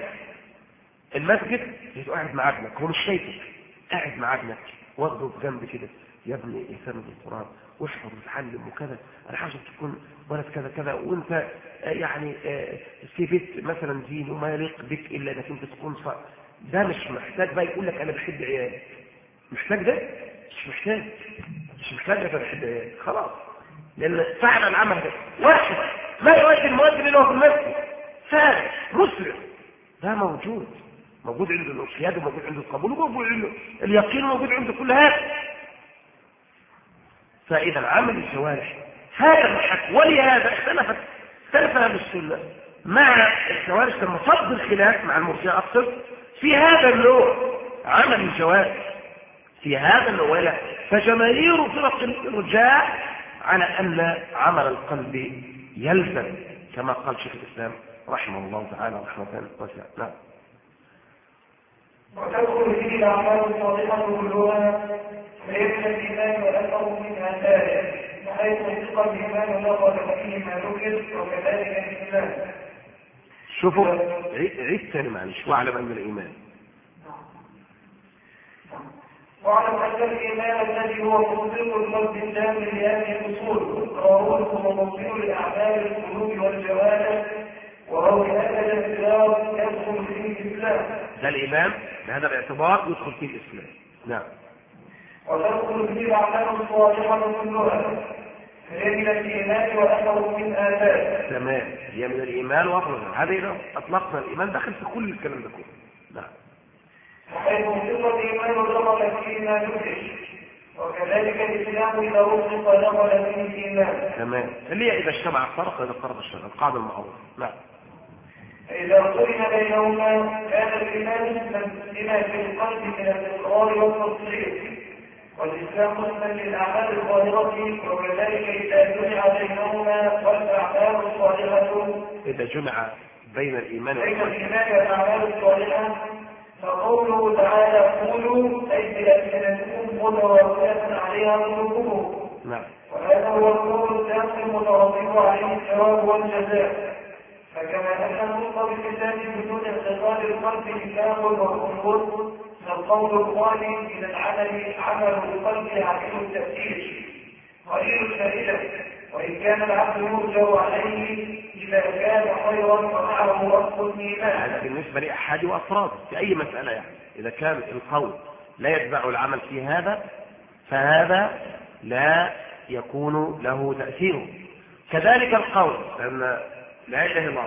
المسجد قاعد مع ابنك، هو مش شايفك قاعد مع ابنك واخده بجنب كده يا ابني اهتم بالقرآن واحفظ وتعلم وكذا، انا عايزك تكون ولد كذا كذا، وانت يعني في بيت مثلا دين وما يليق بك الا انك انت تكون ده مش محتاج بقى يقول لك انا بحب عيالي. محتاج ده؟ مش محتاج انا بحب عيالي خلاص، لان فعلا العمل ده واحد ما يؤدي المؤذن اللي هو في المسجد فارغ مسلم، ده موجود عنده القيادة وموجود عنده القبول وموجود عنده اليقين وموجود عنده كل هذا. فإذا عمل الجوارح هذا المحك، ولهذا اختلف أهل السنة مع الجوارح لما صد الخلاف مع المرجئة أكثر في هذا النوع عمل الجوارح في هذا النوع. لا، فجماهير فرق الرجاء على أن عمل القلب يلزم كما قال شيخ الإسلام رحمه الله تعالى رحمة واسعة. نعم. وتدخل فيه الأعمال الصالحة كلها فيبنى الإيمان والأثر من آثاره، بحيث يثق الإيمان لقد فيه ما ذكر، وكذلك الإسلام. شوفوا عيد ثاني معلش. واعلم أن الإيمان واعلم أن الإيمان الذي هو تصديق القلب الشامل لهذه الأصول قراره وموصول لأعمال القلوب والجوارح، وهو بهذا الاعتبار يدخل فيه الإسلام. ده الإيمان بهذا الاعتبار يدخل فيه الإسلام. نعم. وتدخل فيه الأعمال الصالحة كلها هي من الإيمان وأثر من آثاره. تمام، هي من الإيمان وأثر. هذا إذا أطلقنا الإيمان داخل في كل الكلام ده كله. نعم. حيث وثق الإيمان ودخل فيه ما ذكر، وكذلك الإسلام إذا وثق دخل فيه الإيمان. تمام، اللي هي إذا اجتمع الفرق إذا افترق الشرع، القاعدة المعروفة. نعم. إذا قرن بينهما كان الإيمان لما في القلب من الإقرار والتصديق، والإسلام قسما للأعمال الظاهرة، وكذلك إذا جمع بينهما والأعمال الصالحة. إذا جمع بين الإيمان والأعمال الصالحة، فقوله تعالى قولوا أي بألسنتكم متواصلة عليها قلوبكم. نعم. وهذا هو القول التام المترتب عليه الثواب والجزاء. فكما أن النطق باللسان بدون اعتقاد القلب نفاق وكفر، فالقول الخالي من العمل عمل القلب عديم التأثير قليل الفائدة، وإن كان العبد يرجع عليه إذا كان خيرا ومعه أصل الإيمان. هذا بالنسبة لأحد وأفراد في أي مسألة، يعني إذا كان القول لا يتبع العمل في هذا فهذا لا يكون له تأثير. كذلك القول لأن لا إله إلا الله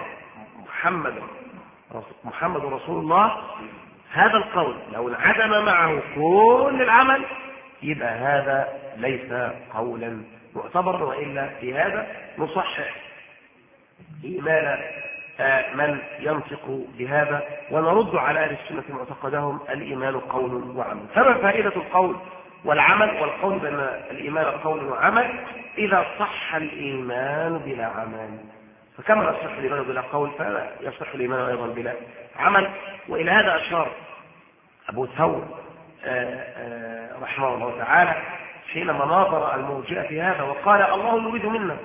محمد رسول الله، هذا القول لو انعدم معه كل العمل يبقى هذا ليس قولا معتبرا، وإلا في هذا نصحح إيمان من ينطق بهذا ونرد على أهل السنة معتقدهم الإيمان قول وعمل. فما فائدة القول والعمل؟ والقول بأن الإيمان قول وعمل إذا صح الإيمان بلا عمل، فكما يصح الإيمان بلا قول فلا يصح الإيمان أيضا بلا عمل. وإلى هذا أشار أبو ثور رحمه الله تعالى حينما ناظر المرجئة في هذا وقال الله يريد منا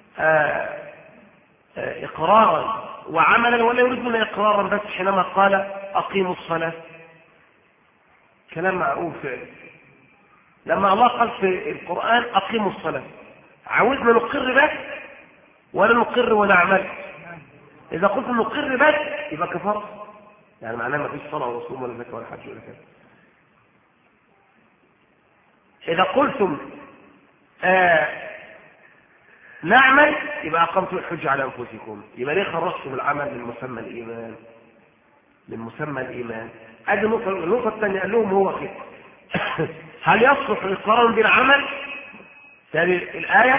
إقرارا وعملا ولا يريد منا إقرارا بس، حينما قال أقيموا الصلاة. كلام معروف. لما الله قال في القرآن أقيموا الصلاة عاوزنا نقر بس ولا نقر ونعمل؟ إذا قلت نقر بس يبقى كفر، يعني معناه ما فيش صلاة ولا صوم ولا زكاة ولا حج ولا كذا. إذا قلتم نعمل يبقى أقمتم الحج على أنفسكم، يبقى ليه خرجتم العمل من مسمى الإيمان؟ من مسمى الإيمان. أدي النقطة الثانية قال لهم هو كده هل يصلح إقرار بالعمل؟ هذه الآية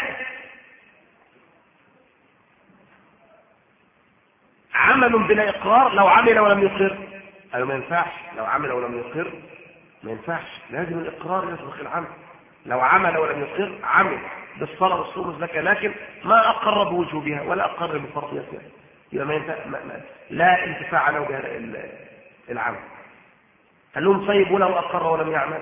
عمل بلا إقرار لو عمل ولم يقر، قالوا ما ينفعش. لو عمل ولم يقر ما ينفعش، لازم الإقرار يسبق العمل. لو عمل ولم يقر عمل بالصلاة والصوم والزكاة لكن ما أقر بوجوبها ولا أقر بفرضيتها، يبقى ما ينفع، لا انتفاع له بهذا العمل. قال لهم طيب ولو أقر ولم يعمل؟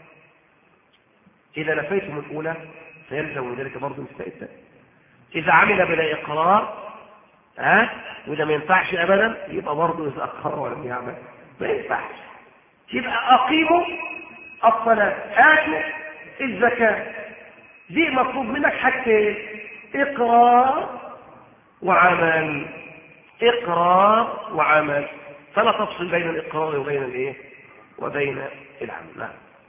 إذا نفيتم الأولى فيلزم من ذلك برضه انتفاء الثانية. إذا عمل بلا إقرار وإذا ما ينفعش أبدا يبقى برضه إذا أقر ولم يعمل ما ينفعش. يبقى أقيموا الصلاة آتوا الزكاة دي مطلوب منك حاجتين: إقرار وعمل. إقرار وعمل، فلا تفصل بين الإقرار وبين الإيه؟ وبين العمل. نعم.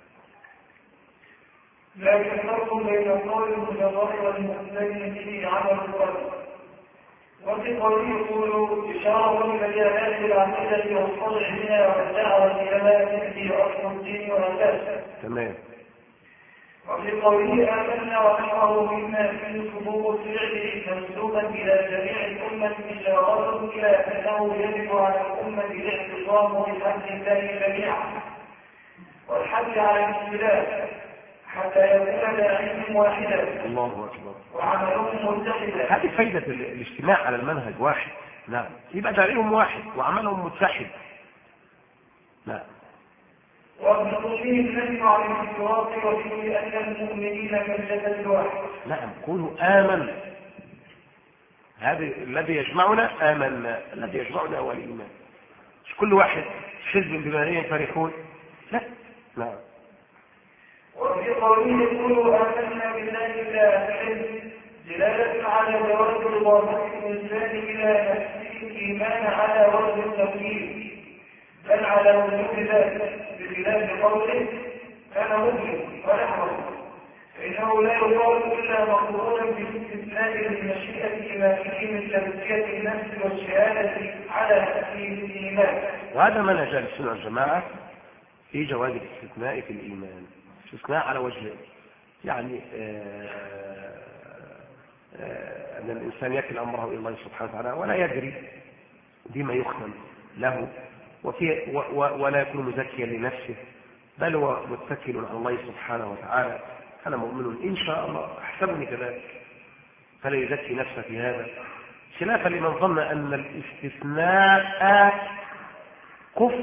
لكن فرق بين القول المتضرر والمستند به عمل القلب. وفي قوله يقول إشارة لمجالات العقيدة والصدع منها والدعوة إلى ما يأتي أصل الدين وأساسه. تمام. وفي قوله آمنا ونحره مما في صدور فعله منسوبا إلى جميع الأمة إشارة إلى أنه يجب على الأمة الاعتصام بحمد الله جميعا والحث على الاختلاف حتى يكون داعيهم واحدا. الله أكبر. وعملهم متحدا. هذه فايدة الاجتماع على المنهج واحد. نعم. يبقى داعيهم واحد وعملهم متحد. نعم. وابن قصير النبي عليه الصلاة وفيه أن المؤمنين كالجسد واحد. نعم. كونوا آمن، هذا الذي يجمعنا. آمنا، الذي يجمعنا هو الإيمان. مش كل واحد حزب بما ينفرحون. لا. نعم. وفي قوله يقولوا آمنا بالله لا حزب دلالة على جواز إضافة الإنسان إلى نفسه الإيمان على وجه التوحيد بل على وجود ذلك، بخلاف قوله أنا مؤمن ونحن، فإنه لا يقال إلا مقرونا باستثناء المشيئة إيمانه من تزكية النفس والشهادة على نفسه الإيمان. وهذا منهج أهل السنة والجماعة في جواز الاستثناء في الإيمان. استثناء على وجه يعني أن الإنسان يكل أمره إلى الله سبحانه وتعالى ولا يدري بما يختم له ولا يكون مزكيا لنفسه، بل هو متكل على الله سبحانه وتعالى. أنا مؤمن إن شاء الله أحسبني كذلك، فلا يزكي نفسه في هذا، خلافا لمن ظن أن الاستثناء كفر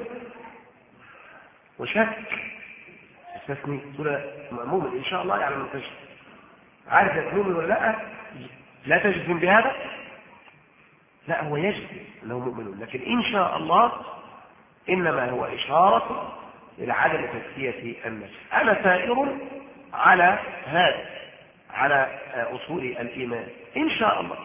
وشك. استثني تقول مؤمن إن شاء الله يعني من تجد، عارف مؤمن ولا لا؟ لا تجزم بهذا؟ لا، هو يجزم أنه مؤمن، لكن إن شاء الله إنما هو إشارة إلى عدم تزكية النفس. أنا سائر على هذا، على أصول الإيمان إن شاء الله.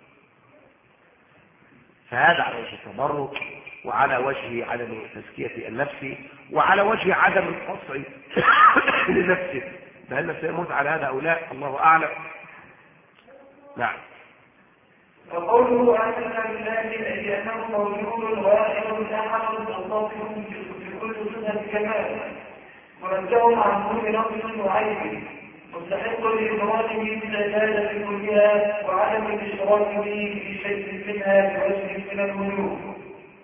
فهذا على وجه التبرك، وعلى وجه عدم تزكية النفس، وعلى وجه عدم القصع لنفسه، فهل سيموت على هذا أو لا الله أعلم. نعم. وقوله آمنا بالله أي أنه موجود واحد أحد متصف في كل صفة كمال منزه عن كل نقص وعيب مستحق لإدراكه في العبادة كلها وعدم الاشتراك به في شيء منها بوجه من الوجوه.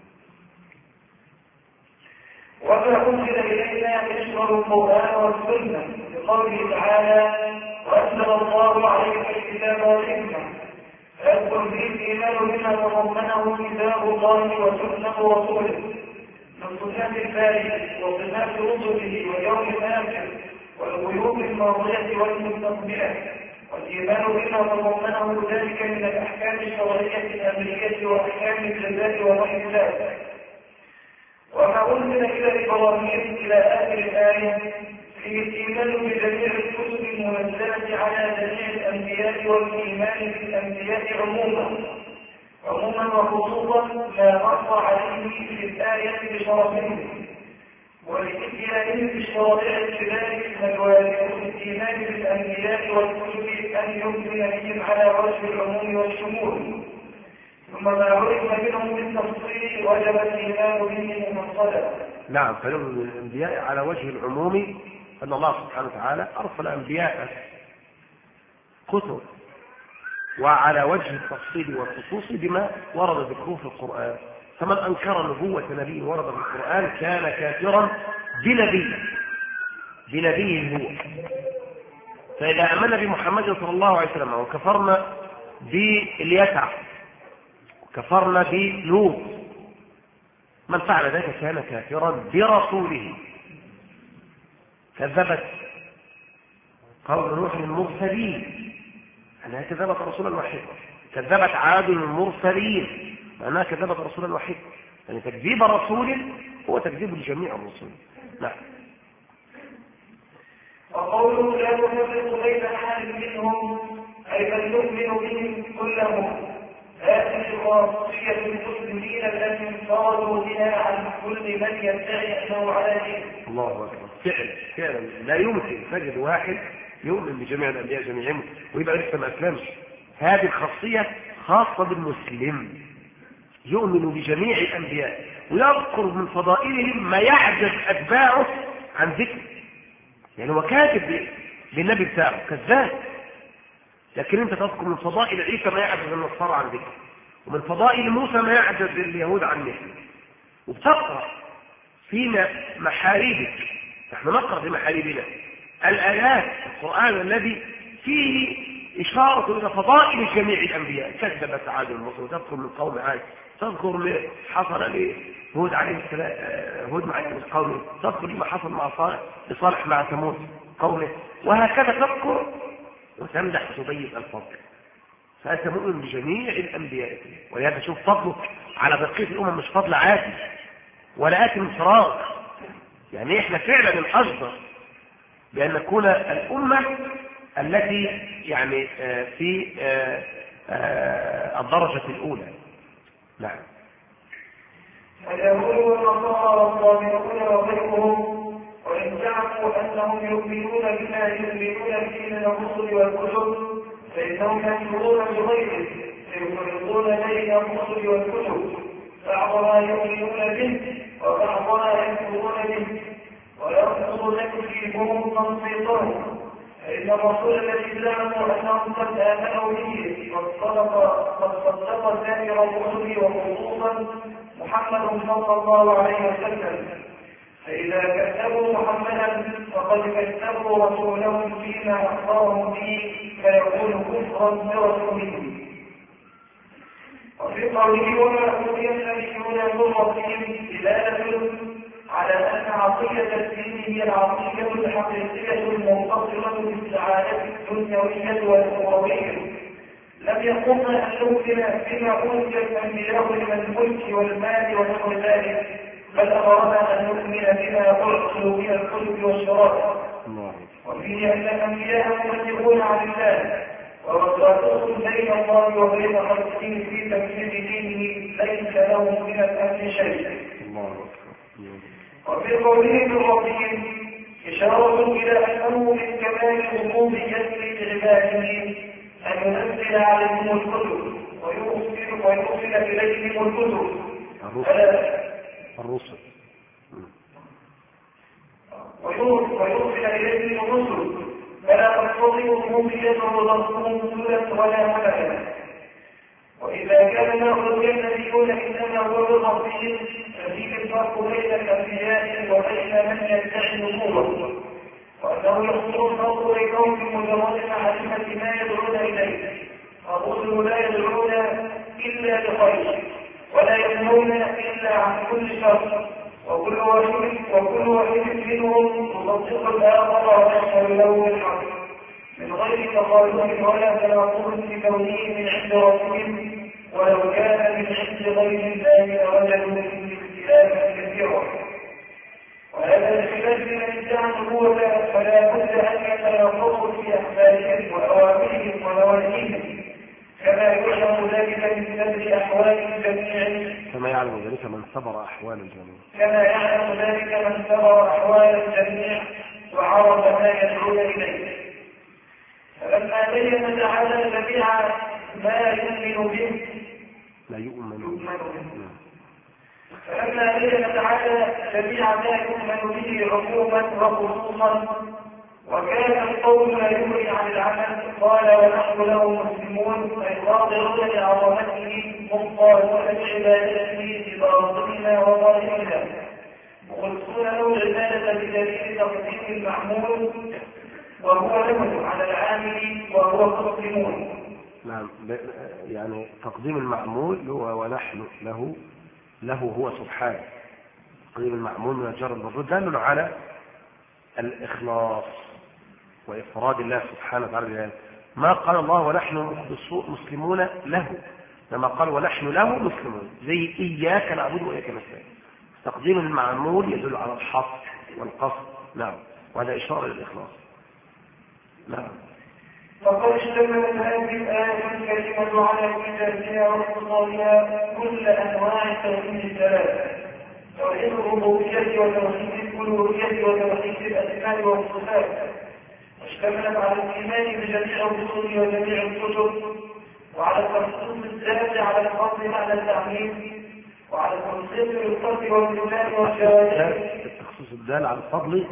وما أنزل إلينا يشمل القرآن والسنة بقوله تعالى وأنزل الله عليك الكتاب والحكمة فيكون به الإيمان بما تضمنه كتاب الله وسنة رسوله من صفات الباري وصفات رسله واليوم الآخر والغيوب الماضية والمستقبلة، والإيمان بما تضمنه ذلك من الأحكام الشرعية الأمرية وأحكام الجزاء وغير ذلك. وما أنزل إلى إبراهيم إلى آخر الآية فيه الإيمان بجميع الكتب المنزلة على جميع الأنبياء والإيمان بالأنبياء عموما وخصوصا ما نص عليه في الآية بشرفهم ولإتيانهم بالشرائع الكبار الواجب في الإيمان بالأنبياء والكتب أن يؤمن بهم على وجه العموم والشمول، ثم ما عرف منهم بالتفصيل وجب الإيمان بهم مفصلا. نعم. فيؤمن بالأنبياء على وجه العموم أن الله سبحانه وتعالى أرسل أنبياء كتب، وعلى وجه التفصيل والخصوص بما ورد ذكره في القرآن. فمن أنكر نبوة نبي ورد في القرآن كان كافرا بنبيه هو. فإذا آمنا بمحمد صلى الله عليه وسلم وكفرنا باليسع وكفرنا بلوط، من فعل ذلك كان كافرا برسوله. كذبت قوم نوح المرسلين، أنها كذبت رسولا وحيدا. كذبت عاد المرسلين، معناها كذبت رسولا وحيدا. يعني تكذيب رسول هو تكذيب لجميع الرسل. نعم. وقوله لا نفرق بين أحد منهم أي بل نؤمن بهم كلهم. هذه خاصية المسلمين التي انفردوا بها عن كل من يدعي أنه على دين. الله أكبر. فعلا لا يمكن تجد واحد يؤمن بجميع الأنبياء جميعهم ويبقى لسه ما أسلمش. هذه الخاصية خاصة بالمسلم، يؤمن بجميع الأنبياء ويذكر من فضائلهم ما يعجز أتباعه عن ذكر. يعني هو كاتب للنبي بتاعه كذاب، لكن انت تذكر من فضائل عيسى ما يعجز النصارى عن ذكر، ومن فضائل موسى ما يعجز اليهود عن ذكر، وبتقرأ في محاريبك. نحن نقرأ في محاريبنا الآيات القرآن الذي فيه إشارة إلى فضائل جميع الأنبياء. كذبت عاد المصر، تذكر من قوم عاد، تذكر حصل لهود عليه السلام، هود مع قومه، تذكر ما حصل مع صالح مع ثمود قومه، وهكذا تذكر وتمدح وتبين الفضل. فأنت مؤمن بجميع الأنبياء، ولهذا شوف فضلك على بقية الأمم مش فضل عادي ولا آتي من فراغ. يعني إحنا فعلا الأجدر بأن نكون الأمة التي يعني في الدرجة الأولى. نعم. اليهود والنصارى والصابئون وغيرهم وإن زعموا أنهم يؤمنون بما يؤمنون به من الرسل والكتب فإنهم يكفرون بغيره فيفرقون بين الرسل والكتب، بعضها يؤمنون به وبعضها يكفرون به، ويرفض تكذيبهم تنصيصهم. فإن الرسول الذي زعموا أنهم قد آمنوا به قد صدق سائر الرسل وخصوصا محمد صلى الله عليه وسلم، فإذا كذبوا محمدا فقد كذبوا رسولهم فيما أخبرهم به فيكون كفرا برسوله. وفي قوله وما أوتي النبيون من ربهم دلالة على أن عقيدة الدين هي العقيدة الحقيقية المنتصرة بالسعادة الدنيوية والأخروية. لم يقمنا أن نؤمن بما أوتي الأنبياء من الملك والمال ونحو ذلك، بل أمرنا أن نؤمن بما أرسلوا من الكتب والشرائع. وفيه أن الأنبياء مبلغون عن الله، ووساطتهم بين الله وبين خلقه في تنفيذ دينه ليس لهم من الأمر شيء. وفي قوله من ربهم إشارة إلى أنه من كمال ربوبيته لعباده أن ينزل عليهم الكتب ويرسل إليهم الكتب الرسل ويرسل إليهم الرسل فلا تستطيع ربوبيته ضبطهم سنة ولا ملكا. وإذا كان ناخذ النبيون إنما هو بالربهم ففيه الفرق بين الأنبياء وبين من يدعي النبوة، وأنه يحصل الفرق بينهم بمجرد معرفة ما يدعون إليه. الرسل لا يدعون إلا لخير ولا ينهون إلا عن كل شر، وكل واحد منهم يصدق الآخر ويشهد له بالحق من غير تخالف ولا تناقض في كونه من عند ربهم، ولو كان من عند غير الله لوجدوا فيه اختلافا كثيرا. وهذا الخلاف من ادعى النبوة فلا بد أن يتناقضوا في أخبارهم وأوامرهم ونواهيهم، كما يعلم ذلك من سبر أحوال الجميع، كما يعلم ذلك من صبر أحوال الجميع وعرف ما يدعون إليه. فلما بين تعالى جميع ما يؤمن به فلما بين تعالى جميع ما يؤمن به عموما وخصوصا وكان القول لا يغني عن العمل قال ونحن له مسلمون أي قادرون لعظمته مقارنون بعبادته بباطننا وظاهرنا مخلصون له العبادة بدليل تقديم المعمول وهو له على العامل وهو مسلمون. نعم، يعني تقديم المعمول هو ونحن له هو سبحانه. تقديم المعمول من الجر المفروض دل على الإخلاص وإفراد الله سبحانه وتعالى. ما قال الله ونحن مسلمون له، لما قال ونحن له مسلمون، زي إياك نعبد وإياك نستعين. تقديم المعمول يدل على الحصر والقصد. نعم، وهذا إشارة للإخلاص. نعم. وقد اشتملت هذه الآية الكريمة على كتابها واختصارها كل أنواع التوحيد الثلاثة: توحيد الربوبية وتوحيد الألوهية وتوحيد الأسماء والصفات. واشتملت على الإيمان بجميع الرسل وجميع الكتب، وعلى التخصيص الذات على الفضل معنى التعميم، وعلى التخصيص بالقلب واللسان والجوارح. التخصيص الدال على الفضل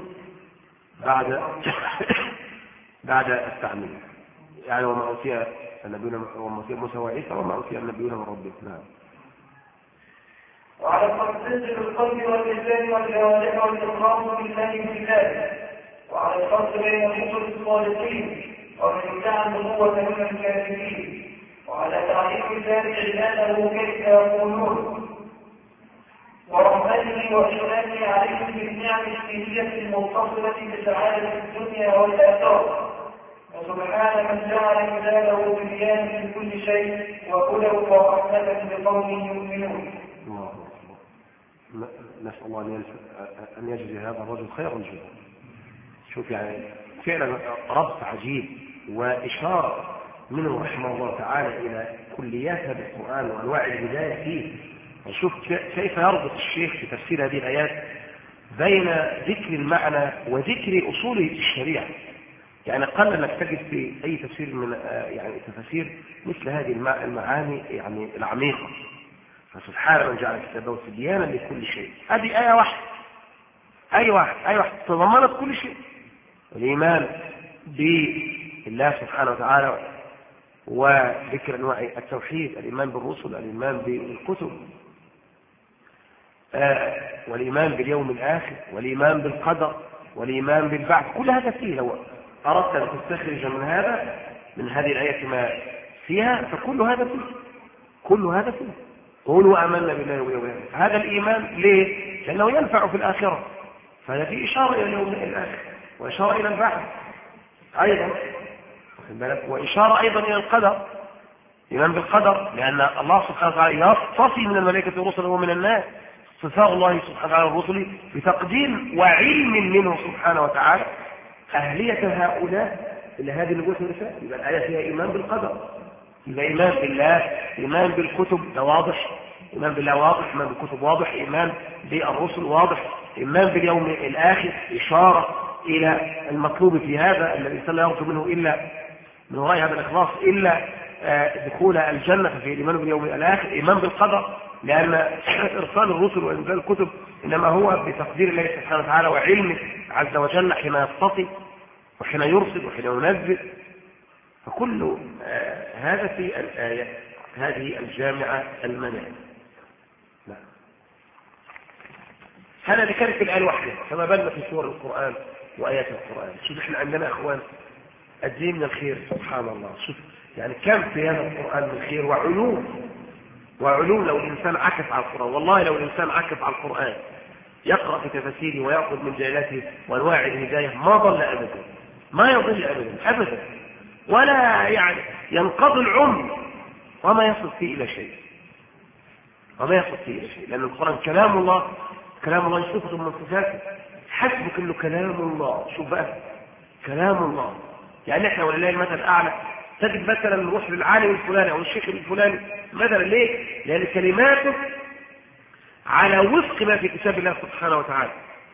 بعد التعميم، يعني وما أوتي النبيون وما أوتي موسى وعيسى وما أوتي النبيون من ربهم. نعم. وعلى التخصيص بالقلب واللسان والجوارح والإقرار بالله بالله، وعلى الفرق بين الرسل الصالحين ومن ادعى النبوة من الكاذبين، وعلى تعريف ذلك عباده كيف يقولون، ورحمته وإشراكه عليهم بالنعم الدينية المتصلة بسعادة الدنيا والآخرة. وسبحان من جعل عباده بنيان من كل شيء وهدى ورحمة لقوم يؤمنون. الله أكبر. نسأل الله أن يجزي هذا الرجل خير الجزاء. شوف يعني فعلا ربط عجيب وإشارة منه رحمه الله تعالى إلى كليات هذا القرآن وأنواع الهداية فيه. نشوف كيف يربط الشيخ في تفسير هذه الآيات بين ذكر المعنى وذكر أصول الشريعة. يعني قل أنك تجد في أي تفسير من يعني تفسير مثل هذه المعاني يعني العميقة. فسبحان من جعل كتابه تبيانا لكل شيء. هذه آية واحدة، آية واحدة تضمنت كل شيء: الإيمان بالله سبحانه وتعالى، وذكر أنواع التوحيد، الإيمان بالرسل، الإيمان بالكتب، والإيمان باليوم الآخر، والإيمان بالقدر، والإيمان بالبعث. كل هذا فيه. لو أردت أن تستخرج من هذه الآية ما فيها فكل هذا فيه، كل هذا فيه. قولوا آمنا بالله واليوم الآخر. هذا الإيمان ليه؟ لأنه ينفع في الآخرة، فهذا فيه إشارة إلى اليوم الآخر وإشارة إلى البعث أيضا، وإشارة أيضا إلى القدر، إيمان بالقدر، لأن الله سبحانه وتعالى يصطفي من الملائكة ورسله ومن الناس. صفاء الله سبحانه وتعالى الرسل بتقدير وعلم منه سبحانه وتعالى أهلية هؤلاء إلى هذه النبوة والرسالة. يبقى الآية فيها إيمان بالقدر، يبقى إيمان بالله، إيمان بالكتب ده واضح، إيمان بالله واضح، إيمان بالكتب واضح، إيمان بالرسل واضح، إيمان باليوم الآخر إشارة إلى المطلوب في هذا الذي الإنسان لا يرجو منه إلا من وراء هذا الإخلاص إلا دخول الجنة في الإيمان باليوم الآخر. إيمان بالقدر، لأن إرسال الرسل وإنزال الكتب إنما هو بتقدير الله سبحانه وتعالى وعلمه عز وجل حين يصطفي وحين يرسل وحين ينزل. فكل هذا في الآية هذه الجامعة المناهج. هذا اللي كان في الآية الواحدة، فما بالنا في سور القرآن وآيات القرآن. شوف احنا عندنا أخوان الدين من الخير سبحان الله. شوف يعني كم في هذا القرآن من خير وعلوم لو الإنسان عكف على القرآن. والله لو الإنسان عكف على القرآن يقرأ في تفاسيره ويأخذ من جيلاته وأنواع الهداية ما ضل أبدا، ما يضل أبدا ولا يعني ينقضي العمر وما يصل فيه إلى شيء، لأن القرآن كلام الله صفة من صفاته. حسبك انه كلام الله. شوف بقى كلام الله، يعني احنا ولله المثل الأعلى تجد مثلا نروح للعالم الفلاني أو الشيخ الفلاني مثلا. ليه؟ لأن كلماته على وفق ما في كتاب الله سبحانه وتعالى،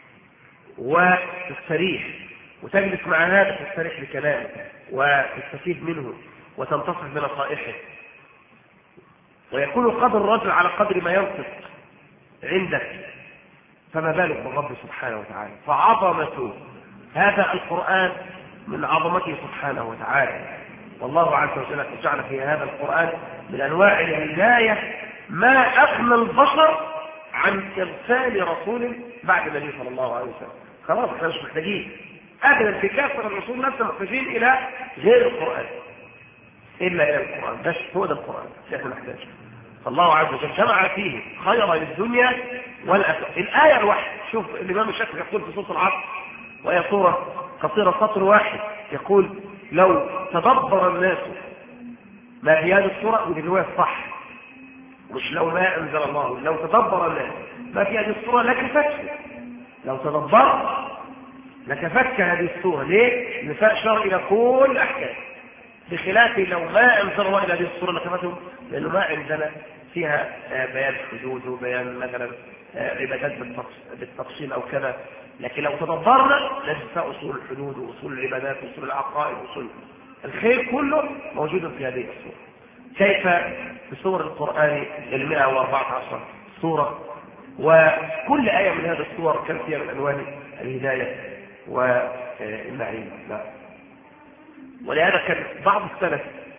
وتستريح وتجلس مع هذا تستريح بكلامه وتستفيد منه وتنتصف بنصائحه، ويكون قدر الرجل على قدر ما ينطق عندك، فما بالك بالرب سبحانه وتعالى. فعظمته هذا القرآن من عظمته سبحانه وتعالى. والله عز وجل جعل في هذا القرآن من أنواع الهداية ما أغنى البشر عن إرسال رسول بعد النبي صلى الله عليه وسلم. خلاص احنا مش محتاجين أبدا في كافة الرسول نفسه محتاجين إلى غير القرآن إلا إلى القرآن. بس هو ده القرآن اللي احنا نحتاجه. فالله عز وجل جمع فيه خير للدنيا والآخرة. الآية الواحدة، شوف الإمام الشافعي يقول في سورة العصر وهي سورة قصيرة سطر واحد، يقول لو تدبر الناس ما في هذه السورة، ودي الرواية الصح مش لو ما أنزل الله، لو تدبر الناس ما في هذه السورة لكفته. لو تدبر لتفك هذه الصورة. ليه؟ نفاء شرع إلى كل الأحكام، بخلاف لو ما أنزل الله إلى هذه الصورة لكفتهم، لأنه ما عندنا فيها بيان حدود وبيان مثلا عبادات بالتفصيل أو كذا. لكن لو تدبرنا نجد أصول الحدود وأصول العبادات وأصول العقائد وأصول الخير كله موجود في هذه الصورة. كيف في سور القرآن 114 سورة، وكل آية من هذه الصور كم فيها من ألوان الهداية والنعيم. لا. ولهذا كان بعض السلف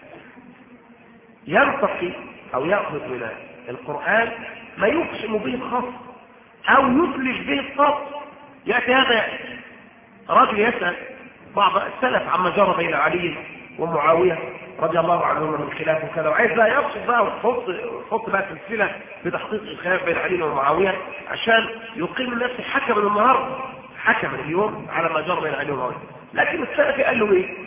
يرتقي أو يأخذ من القرآن ما يقسم به الخاص أو يثلج به الخاص. يأتي هذا رجل يسأل بعض السلف عما جرى بين علي ومعاوية رضي الله عنهما من خلاف وكذا، وعايز بقى يقصد بقى ويحط بقى سلسلة بتحقيق الخلاف بين علي ومعاوية عشان يقيم النفس حكما النهارده، حكما اليوم على ما جرى بين علي ومعاوية. لكن السلف قال له ايه؟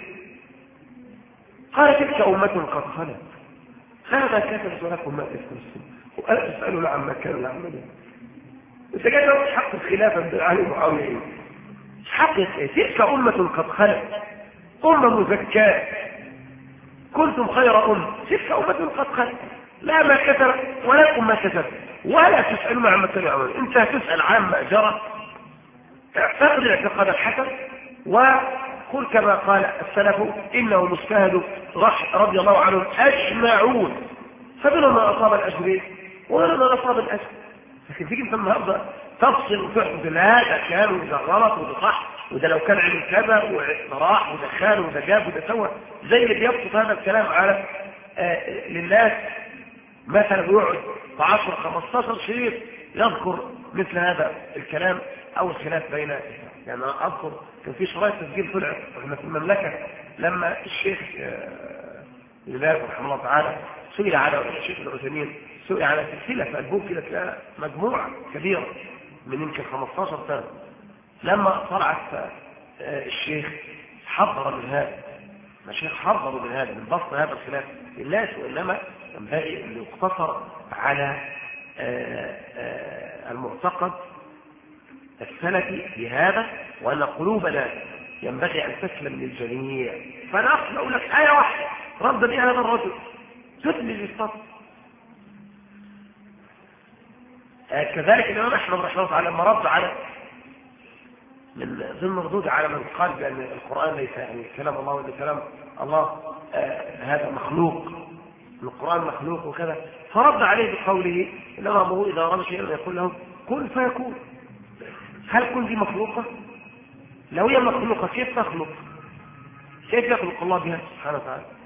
قال تلك أمة قد خلت هذا كتبت لكم ما تستمسون وألا تسألوا لا عما كانوا يعملون. انت جاي تحقق الخلافة بين علي ومعاوية ايه؟ حقق ايه؟ تلك أمة قد خلت، أمة مزكاة، كنتم خير أمة. تلك أمة قد خلت لا ما كسب ولكم ما كسب ولا تسألون عما كانوا يعملون. انت هتسأل عما جرى، اعتقد الاعتقاد الحسن وقل كما قال السلف إنه مجتهد رضي الله عنهم أجمعون، فمنهم ما أصاب الأجر ومنهم ما أصاب الأجر. لكن تيجي انت النهارده تفصل وتحدث لا ده كان وده غلط وده صح وده لو كان عمل كذا وده راح وده خان وده جاب وده سوى، زي اللي بيبسط هذا الكلام على للناس مثلا يقعد في 10 15 شريط يذكر مثل هذا الكلام او الخلاف بين. يعني انا اذكر كان في شرايط تسجيل طلعت احنا في المملكه لما الشيخ لله رحمه الله تعالى سئل على الشيخ العثيمين، سئل على سلسله في البوك كده تلاقي مجموعه كبيره من يمكن 15 سنه. لما طلعت الشيخ حضر من هذا، الشيخ حضر من هذا من بسط هذا الخلاف للناس، وانما ينبغي ان يقتصر على المعتقد السلفي بهذا، وان قلوبنا ينبغي ان تسلم للجميع. فانا اقول لك ايه واحده رد بها هذا الرجل تثني للصف. كذلك الامام احمد رحمه الله تعالى لما رد على من ضمن ردود على من قال بان القران ليس يعني كلام الله ولا كلام الله هذا مخلوق، القران مخلوق وكذا، فرد عليه بقوله انما امره اذا اراد شيئا يقول له كن فيكون. هل كن دي مخلوقه؟ لو هي مخلوقه كيف تخلق؟ كيف يخلق الله بها سبحانه وتعالى؟